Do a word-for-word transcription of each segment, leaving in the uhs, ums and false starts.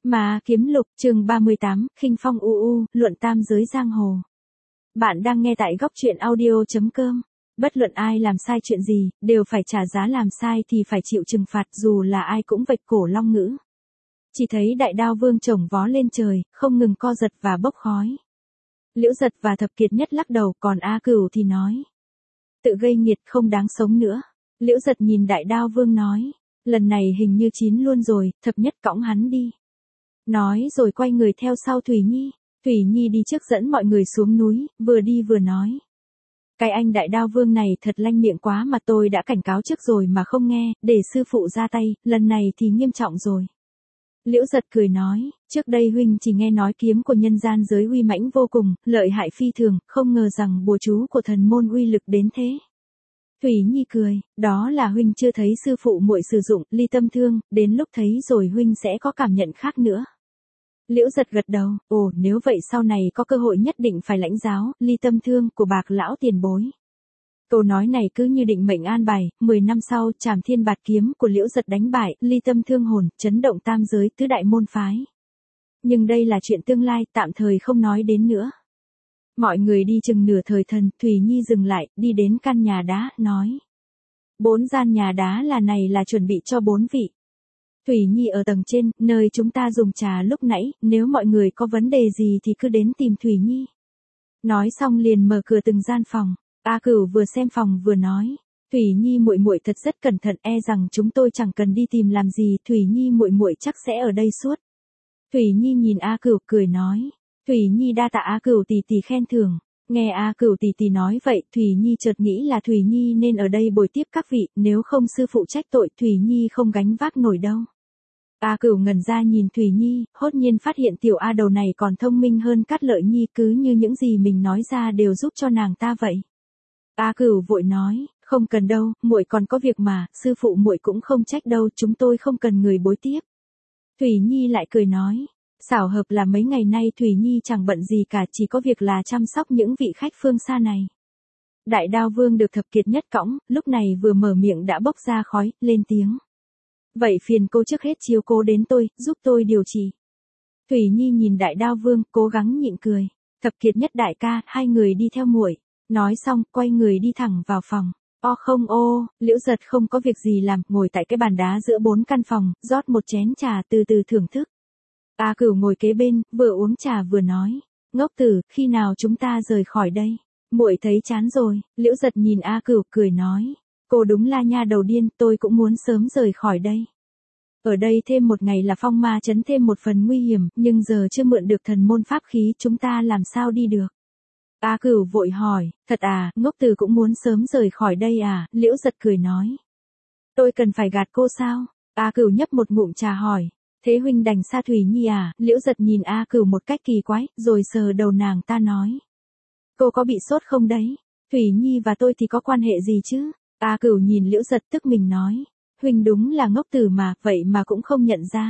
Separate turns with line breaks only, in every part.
Ma Kiếm Lục, chương ba mươi tám, Khinh Phong u u, luận tam giới giang hồ. Bạn đang nghe tại góc truyện audio chấm com. Bất luận ai làm sai chuyện gì, đều phải trả giá, làm sai thì phải chịu trừng phạt, dù là ai cũng vạch cổ long ngữ. Chỉ thấy đại đao vương chồng vó lên trời, không ngừng co giật và bốc khói. Liễu Giật và Thập Kiệt Nhất lắc đầu, còn A Cửu thì nói: tự gây nghiệt, không đáng sống nữa. Liễu Giật nhìn đại đao vương nói: lần này hình như chín luôn rồi, Thập Nhất cõng hắn đi. Nói rồi quay người theo sau Thủy Nhi. Thủy Nhi đi trước dẫn mọi người xuống núi, vừa đi vừa nói: cái anh đại đao vương này thật lanh miệng quá, mà tôi đã cảnh cáo trước rồi mà không nghe, để sư phụ ra tay, lần này thì nghiêm trọng rồi. Liễu Giật cười nói: trước đây huynh chỉ nghe nói kiếm của nhân gian giới uy mãnh vô cùng, lợi hại phi thường, không ngờ rằng bùa chú của thần môn uy lực đến thế. Thủy Nhi cười: đó là huynh chưa thấy sư phụ muội sử dụng ly tâm thương, đến lúc thấy rồi huynh sẽ có cảm nhận khác nữa. Liễu Giật gật đầu: ồ, nếu vậy sau này có cơ hội nhất định phải lãnh giáo ly tâm thương của Bạc lão tiền bối. Câu nói này cứ như định mệnh an bài, mười năm sau Trảm Thiên Bạt kiếm của Liễu Giật đánh bại ly tâm thương hồn, chấn động tam giới tứ đại môn phái. Nhưng đây là chuyện tương lai, tạm thời không nói đến nữa. Mọi người đi chừng nửa thời thần, Thủy Nhi dừng lại, đi đến căn nhà đá, nói: bốn gian nhà đá là này là chuẩn bị cho bốn vị. Thủy Nhi ở tầng trên, nơi chúng ta dùng trà lúc nãy, nếu mọi người có vấn đề gì thì cứ đến tìm Thủy Nhi. Nói xong liền mở cửa từng gian phòng. A Cửu vừa xem phòng vừa nói: Thủy Nhi muội muội thật rất cẩn thận, e rằng chúng tôi chẳng cần đi tìm làm gì, Thủy Nhi muội muội chắc sẽ ở đây suốt. Thủy Nhi nhìn A Cửu cười nói: Thủy Nhi đa tạ A Cửu tỷ tỷ khen thưởng. Nghe A Cửu tỷ tỷ nói vậy, Thủy Nhi chợt nghĩ là Thủy Nhi nên ở đây bồi tiếp các vị, nếu không sư phụ trách tội, Thủy Nhi không gánh vác nổi đâu. A Cửu ngẩn ra nhìn Thủy Nhi, hốt nhiên phát hiện tiểu A đầu này còn thông minh hơn Cát Lợi Nhi, cứ như những gì mình nói ra đều giúp cho nàng ta vậy. A Cửu vội nói: không cần đâu, muội còn có việc mà, sư phụ muội cũng không trách đâu, chúng tôi không cần người bối tiếp. Thủy Nhi lại cười nói: xảo hợp là mấy ngày nay Thủy Nhi chẳng bận gì cả, chỉ có việc là chăm sóc những vị khách phương xa này. Đại đao vương được Thập Kiệt Nhất cõng, lúc này vừa mở miệng đã bốc ra khói, lên tiếng: vậy phiền cô trước hết chiếu cố đến tôi, giúp tôi điều trị. Thủy Nhi nhìn đại đao vương, cố gắng nhịn cười: Thập Kiệt Nhất đại ca, hai người đi theo muội. Nói xong, quay người đi thẳng vào phòng. O không ô, Liễu Giật không có việc gì làm, ngồi tại cái bàn đá giữa bốn căn phòng, rót một chén trà từ từ thưởng thức. A Cửu ngồi kế bên, vừa uống trà vừa nói: ngốc tử, khi nào chúng ta rời khỏi đây? Muội thấy chán rồi. Liễu Giật nhìn A Cửu cười nói: cô đúng là nha đầu điên, tôi cũng muốn sớm rời khỏi đây. Ở đây thêm một ngày là phong ma chấn thêm một phần nguy hiểm, nhưng giờ chưa mượn được thần môn pháp khí, chúng ta làm sao đi được? A Cửu vội hỏi: thật à, ngốc tử cũng muốn sớm rời khỏi đây à? Liễu Giật cười nói: tôi cần phải gạt cô sao? A Cửu nhấp một ngụm trà hỏi: thế huynh đành xa Thủy Nhi à? Liễu Giật nhìn A Cửu một cách kỳ quái, rồi sờ đầu nàng ta nói: cô có bị sốt không đấy? Thủy Nhi và tôi thì có quan hệ gì chứ? A Cửu nhìn Liễu Giật tức mình nói: huynh đúng là ngốc tử mà, vậy mà cũng không nhận ra.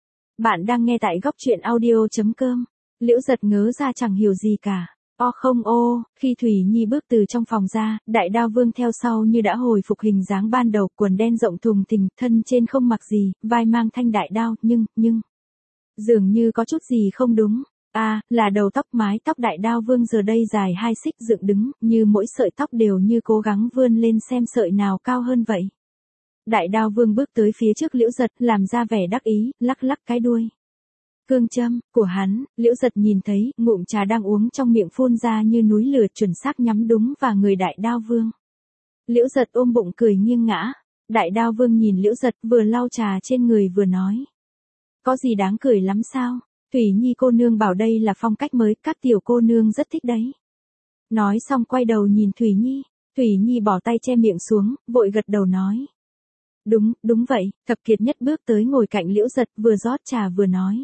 Bạn đang nghe tại góc truyện audio chấm com. Liễu Giật ngớ ra chẳng hiểu gì cả. O không ô, khi Thủy Nhi bước từ trong phòng ra, đại đao vương theo sau như đã hồi phục hình dáng ban đầu, quần đen rộng thùng thình, thân trên không mặc gì, vai mang thanh đại đao, nhưng, nhưng, dường như có chút gì không đúng. A, à, là đầu tóc, mái tóc đại đao vương giờ đây dài hai xích dựng đứng, như mỗi sợi tóc đều như cố gắng vươn lên xem sợi nào cao hơn vậy. Đại đao vương bước tới phía trước Liễu Giật, làm ra vẻ đắc ý, lắc lắc cái đuôi. Cương châm của hắn, Liễu Giật nhìn thấy, ngụm trà đang uống trong miệng phun ra như núi lửa, chuẩn xác nhắm đúng vào người đại đao vương. Liễu Giật ôm bụng cười nghiêng ngã. Đại đao vương nhìn Liễu Giật, vừa lau trà trên người vừa nói: có gì đáng cười lắm sao? Thủy Nhi cô nương bảo đây là phong cách mới, các tiểu cô nương rất thích đấy. Nói xong quay đầu nhìn Thủy Nhi. Thủy Nhi bỏ tay che miệng xuống, vội gật đầu nói: đúng, đúng vậy. Thập Kiệt Nhất bước tới ngồi cạnh Liễu Giật, vừa rót trà vừa nói: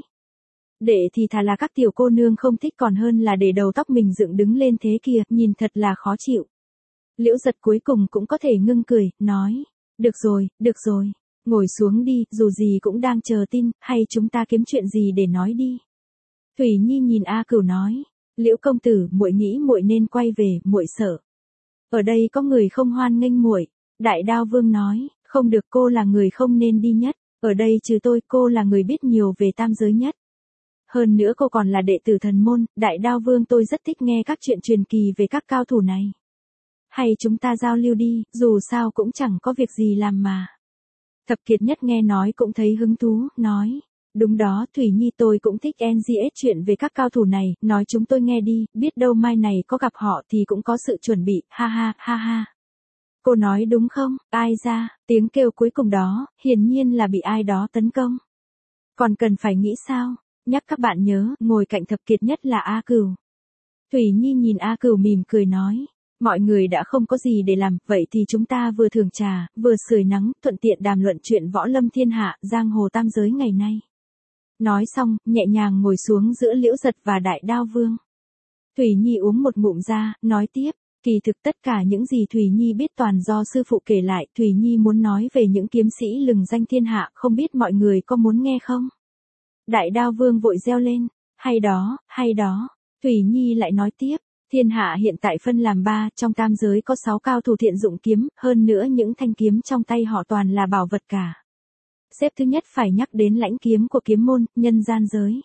để thì thà là các tiểu cô nương không thích còn hơn là để đầu tóc mình dựng đứng lên thế kia, nhìn thật là khó chịu. Liễu Giật cuối cùng cũng có thể ngưng cười, nói: được rồi, được rồi, ngồi xuống đi, dù gì cũng đang chờ tin, hay chúng ta kiếm chuyện gì để nói đi. Thủy Nhi nhìn A Cửu nói: Liễu công tử, muội nghĩ muội nên quay về, muội sợ ở đây có người không hoan nghênh muội. Đại đao vương nói: không được, cô là người không nên đi nhất. Ở đây trừ tôi, cô là người biết nhiều về tam giới nhất. Hơn nữa cô còn là đệ tử thần môn, Đại Đao Vương, tôi rất thích nghe các chuyện truyền kỳ về các cao thủ này. Hay chúng ta giao lưu đi, dù sao cũng chẳng có việc gì làm mà. Thập Kiệt Nhất nghe nói cũng thấy hứng thú, nói. Đúng đó, Thủy Nhi, tôi cũng thích en giê ét chuyện về các cao thủ này, nói chúng tôi nghe đi, biết đâu mai này có gặp họ thì cũng có sự chuẩn bị, ha ha, ha ha. Cô nói đúng không, ai ra, tiếng kêu cuối cùng đó, hiển nhiên là bị ai đó tấn công. Còn cần phải nghĩ sao, nhắc các bạn nhớ, ngồi cạnh Thập Kiệt Nhất là A Cửu. Thủy Nhi nhìn A Cửu mỉm cười nói. Mọi người đã không có gì để làm, vậy thì chúng ta vừa thưởng trà, vừa sưởi nắng, thuận tiện đàm luận chuyện võ lâm thiên hạ, giang hồ tam giới ngày nay. Nói xong, nhẹ nhàng ngồi xuống giữa Liễu Giật và Đại Đao Vương. Thủy Nhi uống một ngụm ra, nói tiếp, kỳ thực tất cả những gì Thủy Nhi biết toàn do sư phụ kể lại, Thủy Nhi muốn nói về những kiếm sĩ lừng danh thiên hạ, không biết mọi người có muốn nghe không? Đại Đao Vương vội reo lên, hay đó, hay đó. Thủy Nhi lại nói tiếp, thiên hạ hiện tại phân làm ba, trong tam giới có sáu cao thủ thiện dụng kiếm, hơn nữa những thanh kiếm trong tay họ toàn là bảo vật cả. Xếp thứ nhất phải nhắc đến lãnh kiếm của kiếm môn, nhân gian giới.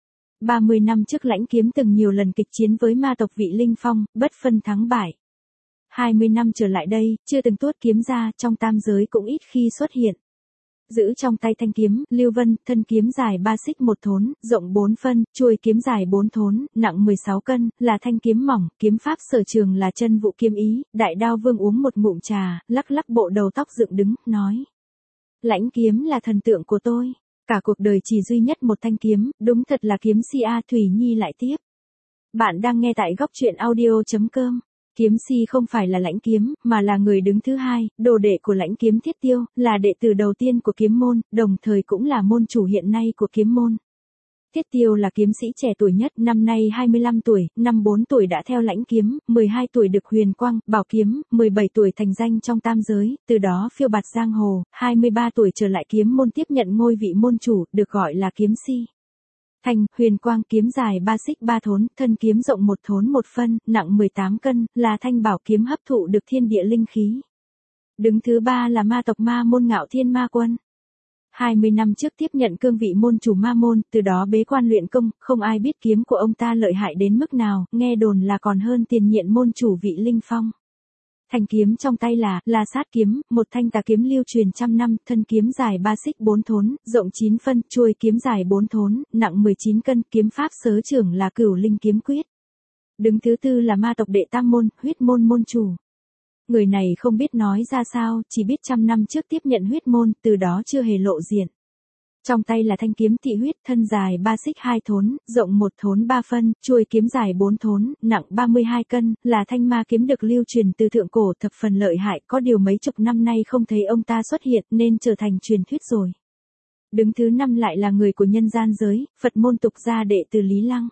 ba mươi năm trước lãnh kiếm từng nhiều lần kịch chiến với ma tộc Vị Linh Phong, bất phân thắng bại. hai mươi năm trở lại đây, chưa từng tuốt kiếm ra, trong tam giới cũng ít khi xuất hiện. Giữ trong tay thanh kiếm, Lưu Vân, thân kiếm dài ba xích một thốn, rộng bốn phân, chuôi kiếm dài bốn thốn, nặng mười sáu cân, là thanh kiếm mỏng, kiếm pháp sở trường là chân vũ kiếm ý. Đại Đao Vương uống một ngụm trà, lắc lắc bộ đầu tóc dựng đứng, nói. Lãnh kiếm là thần tượng của tôi, cả cuộc đời chỉ duy nhất một thanh kiếm, đúng thật là kiếm si a. Thủy Nhi lại tiếp. Bạn đang nghe tại góc truyện audio.com. Kiếm si không phải là lãnh kiếm, mà là người đứng thứ hai, đồ đệ của lãnh kiếm Thiết Tiêu, là đệ tử đầu tiên của kiếm môn, đồng thời cũng là môn chủ hiện nay của kiếm môn. Thiết Tiêu là kiếm sĩ trẻ tuổi nhất, năm nay hai mươi lăm tuổi, năm bốn tuổi đã theo lãnh kiếm, mười hai tuổi được Huyền Quang, Bảo Kiếm, mười bảy tuổi thành danh trong tam giới, từ đó phiêu bạt giang hồ, hai mươi ba tuổi trở lại kiếm môn tiếp nhận ngôi vị môn chủ, được gọi là kiếm si. Thanh, Huyền Quang, kiếm dài ba xích ba thốn, thân kiếm rộng một thốn một phân, nặng mười tám cân, là thanh bảo kiếm hấp thụ được thiên địa linh khí. Đứng thứ ba là ma tộc Ma Môn Ngạo Thiên Ma Quân. hai mươi năm trước tiếp nhận cương vị môn chủ Ma Môn, từ đó bế quan luyện công, không ai biết kiếm của ông ta lợi hại đến mức nào, nghe đồn là còn hơn tiền nhiệm môn chủ Vị Linh Phong. Thanh kiếm trong tay là, là sát kiếm, một thanh tà kiếm lưu truyền trăm năm, thân kiếm dài ba xích bốn thốn, rộng chín phân, chuôi kiếm dài bốn thốn, nặng mười chín cân, kiếm pháp sớ trưởng là Cửu Linh Kiếm Quyết. Đứng thứ tư là ma tộc đệ tam môn, Huyết Môn môn chủ. Người này không biết nói ra sao, chỉ biết trăm năm trước tiếp nhận huyết môn, từ đó chưa hề lộ diện. Trong tay là thanh kiếm thị huyết, thân dài ba xích hai thốn, rộng một thốn ba phân, chuôi kiếm dài bốn thốn, nặng ba mươi hai cân, là thanh ma kiếm được lưu truyền từ thượng cổ, thập phần lợi hại, có điều mấy chục năm nay không thấy ông ta xuất hiện nên trở thành truyền thuyết rồi. Đứng thứ năm lại là người của nhân gian giới, Phật môn tục gia đệ tử Lý Lăng.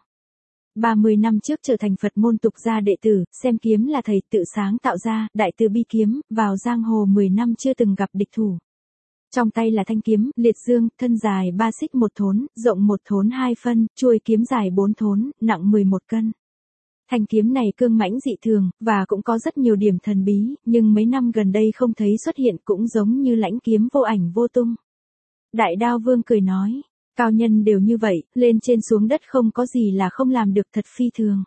ba mươi năm trước trở thành Phật môn tục gia đệ tử, xem kiếm là thầy, tự sáng tạo ra, đại từ bi kiếm, vào giang hồ mười năm chưa từng gặp địch thủ. Trong tay là thanh kiếm, liệt dương, thân dài ba xích một thốn, rộng một thốn hai phân, chuôi kiếm dài bốn thốn, nặng mười một cân. Thanh kiếm này cương mãnh dị thường, và cũng có rất nhiều điểm thần bí, nhưng mấy năm gần đây không thấy xuất hiện, cũng giống như lãnh kiếm vô ảnh vô tung. Đại Đao Vương cười nói, cao nhân đều như vậy, lên trên xuống đất không có gì là không làm được, thật phi thường.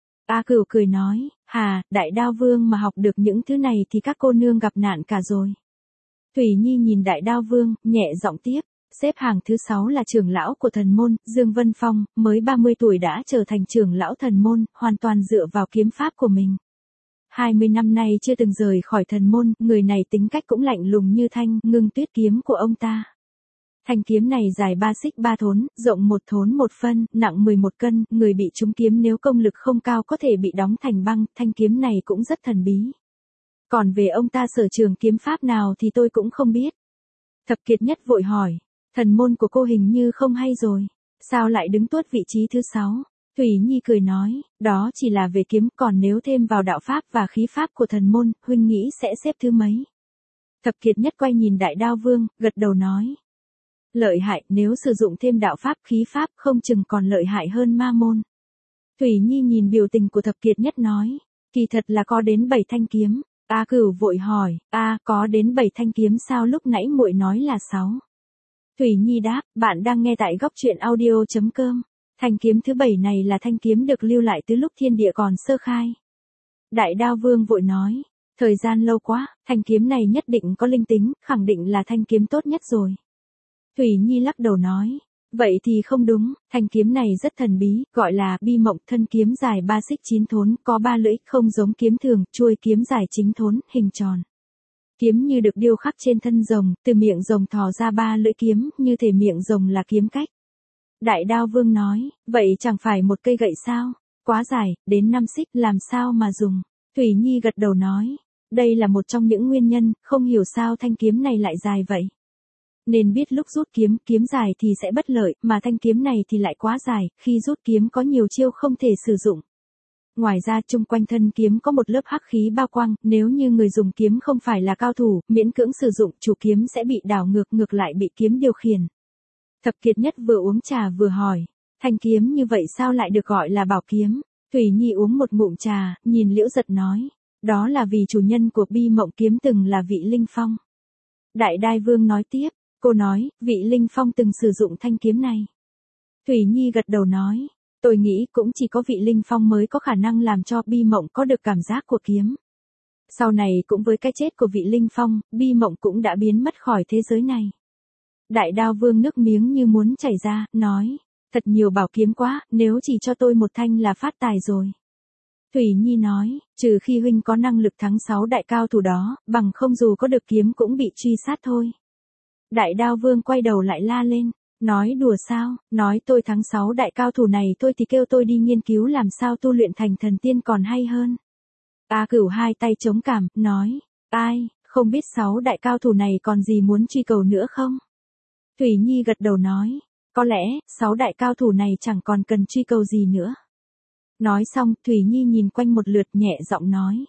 A Cửu cười nói, hà, Đại Đao Vương mà học được những thứ này thì các cô nương gặp nạn cả rồi. Thủy Nhi nhìn Đại Đao Vương, nhẹ giọng tiếp, xếp hàng thứ sáu là trưởng lão của thần môn, Dương Vân Phong, mới ba mươi tuổi đã trở thành trưởng lão thần môn, hoàn toàn dựa vào kiếm pháp của mình. hai mươi năm nay chưa từng rời khỏi thần môn, người này tính cách cũng lạnh lùng như thanh, Ngưng Tuyết kiếm của ông ta. Thanh kiếm này dài ba xích ba thốn, rộng một thốn một phân, nặng mười một cân, người bị trúng kiếm nếu công lực không cao có thể bị đóng thành băng, thanh kiếm này cũng rất thần bí. Còn về ông ta sở trường kiếm pháp nào thì tôi cũng không biết. Thập Kiệt Nhất vội hỏi, thần môn của cô hình như không hay rồi, sao lại đứng tuốt vị trí thứ sáu? Thủy Nhi cười nói, đó chỉ là về kiếm, còn nếu thêm vào đạo pháp và khí pháp của thần môn, huynh nghĩ sẽ xếp thứ mấy? Thập Kiệt Nhất quay nhìn Đại Đao Vương, gật đầu nói. Lợi hại, nếu sử dụng thêm đạo pháp khí pháp không chừng còn lợi hại hơn ma môn. Thủy Nhi nhìn biểu tình của Thập Kiệt Nhất nói, kỳ thật là có đến bảy thanh kiếm. A Cửu vội hỏi, a có đến bảy thanh kiếm sao lúc nãy muội nói là sáu? Thủy Nhi đáp, bạn đang nghe tại góc truyện audio.com. Thanh kiếm thứ bảy này là thanh kiếm được lưu lại từ lúc thiên địa còn sơ khai. Đại Đao Vương vội nói, thời gian lâu quá, thanh kiếm này nhất định có linh tính, khẳng định là thanh kiếm tốt nhất rồi. Thủy Nhi lắc đầu nói, vậy thì không đúng, thanh kiếm này rất thần bí, gọi là bi mộng, thân kiếm dài ba xích chín thốn, có ba lưỡi, không giống kiếm thường, chuôi kiếm dài chính thốn, hình tròn. Kiếm như được điêu khắc trên thân rồng, từ miệng rồng thò ra ba lưỡi kiếm, như thể miệng rồng là kiếm cách. Đại Đao Vương nói, vậy chẳng phải một cây gậy sao? Quá dài, đến năm xích, làm sao mà dùng? Thủy Nhi gật đầu nói, đây là một trong những nguyên nhân, không hiểu sao thanh kiếm này lại dài vậy. Nên biết lúc rút kiếm, kiếm dài thì sẽ bất lợi, mà thanh kiếm này thì lại quá dài, khi rút kiếm có nhiều chiêu không thể sử dụng. Ngoài ra chung quanh thân kiếm có một lớp hắc khí bao quang, nếu như người dùng kiếm không phải là cao thủ, miễn cưỡng sử dụng, chủ kiếm sẽ bị đảo ngược, ngược lại bị kiếm điều khiển. Thập Kiệt Nhất vừa uống trà vừa hỏi, thanh kiếm như vậy sao lại được gọi là bảo kiếm? Thủy Nhi uống một ngụm trà, nhìn Liễu Giật nói, đó là vì chủ nhân của bi mộng kiếm từng là Vị Linh Phong. Đại Đai Vương nói tiếp, cô nói, Vị Linh Phong từng sử dụng thanh kiếm này. Thủy Nhi gật đầu nói, tôi nghĩ cũng chỉ có Vị Linh Phong mới có khả năng làm cho bi mộng có được cảm giác của kiếm. Sau này cũng với cái chết của Vị Linh Phong, bi mộng cũng đã biến mất khỏi thế giới này. Đại Đao Vương nước miếng như muốn chảy ra, nói, thật nhiều bảo kiếm quá, nếu chỉ cho tôi một thanh là phát tài rồi. Thủy Nhi nói, trừ khi huynh có năng lực thắng sáu đại cao thủ đó, bằng không dù có được kiếm cũng bị truy sát thôi. Đại Đao Vương quay đầu lại la lên, nói đùa sao, nói tôi thắng sáu đại cao thủ này thôi thì kêu tôi đi nghiên cứu làm sao tu luyện thành thần tiên còn hay hơn. A Cửu hai tay chống cằm, nói, ai, không biết sáu đại cao thủ này còn gì muốn truy cầu nữa không? Thủy Nhi gật đầu nói, có lẽ, sáu đại cao thủ này chẳng còn cần truy cầu gì nữa. Nói xong, Thủy Nhi nhìn quanh một lượt nhẹ giọng nói.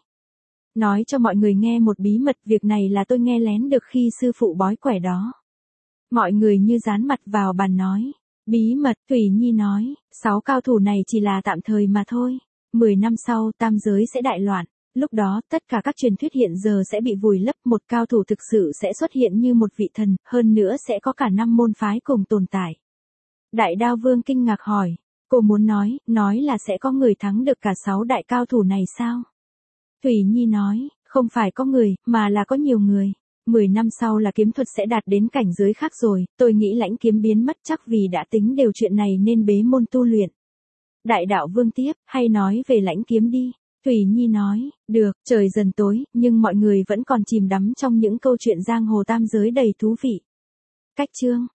Nói cho mọi người nghe một bí mật, việc này là tôi nghe lén được khi sư phụ bói quẻ đó. Mọi người như dán mặt vào bàn nói. Bí mật, Thủy Nhi nói, sáu cao thủ này chỉ là tạm thời mà thôi. Mười năm sau, tam giới sẽ đại loạn. Lúc đó, tất cả các truyền thuyết hiện giờ sẽ bị vùi lấp, một cao thủ thực sự sẽ xuất hiện như một vị thần, hơn nữa sẽ có cả năm môn phái cùng tồn tại. Đại Đao Vương kinh ngạc hỏi, cô muốn nói, nói là sẽ có người thắng được cả sáu đại cao thủ này sao? Thủy Nhi nói, không phải có người, mà là có nhiều người. Mười năm sau là kiếm thuật sẽ đạt đến cảnh giới khác rồi, tôi nghĩ lãnh kiếm biến mất chắc vì đã tính đều chuyện này nên bế môn tu luyện. Đại Đạo Vương tiếp, hay nói về lãnh kiếm đi. Thủy Nhi nói, được, trời dần tối, nhưng mọi người vẫn còn chìm đắm trong những câu chuyện giang hồ tam giới đầy thú vị. Cách chương